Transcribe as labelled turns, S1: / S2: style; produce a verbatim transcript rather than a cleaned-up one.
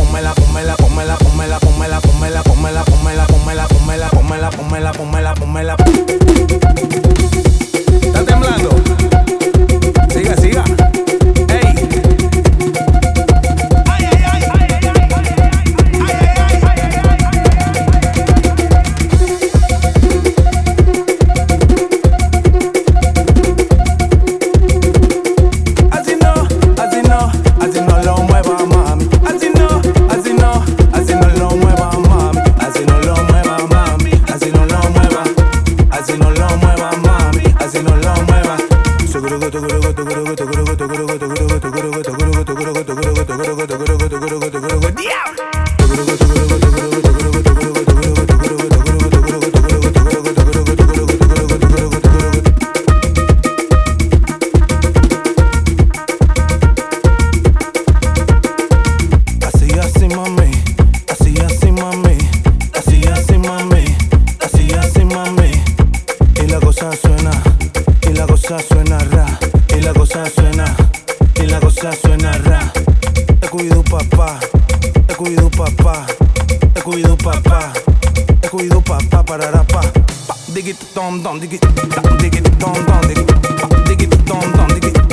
S1: pónmela, pónmela, pónmela, pónmela, pónmela, pónmela, pónmela, pónmela, pónmela, pónmela, pónmela, pónmela, pónmela, pónmela. ¿Está temblando? Siga, siga. Ey. Ay, ay, ay, ay, ay, ay, ay, ay, ay, ay, así no, así no, así no lo mueva, mami. Así no, así no, así no lo mueva, mami. Así no lo mueva, mami. Así no lo mueva, así no lo mueva, mami. Así no lo mueva. Así, así, mami. Así, así, mami. Así, así, mami. Así, así, mami. Y la cosa suena, y la cosa suena ra, y la cosa suena, y la cosa suena ra. Te cuido, papá, te cuido, papá, te cuido, papá, te cuido, papá, parará, pa, pa, digit, tom, tom, digit, digit, tom, tom, digit, pa, digit, tom, tom, digit.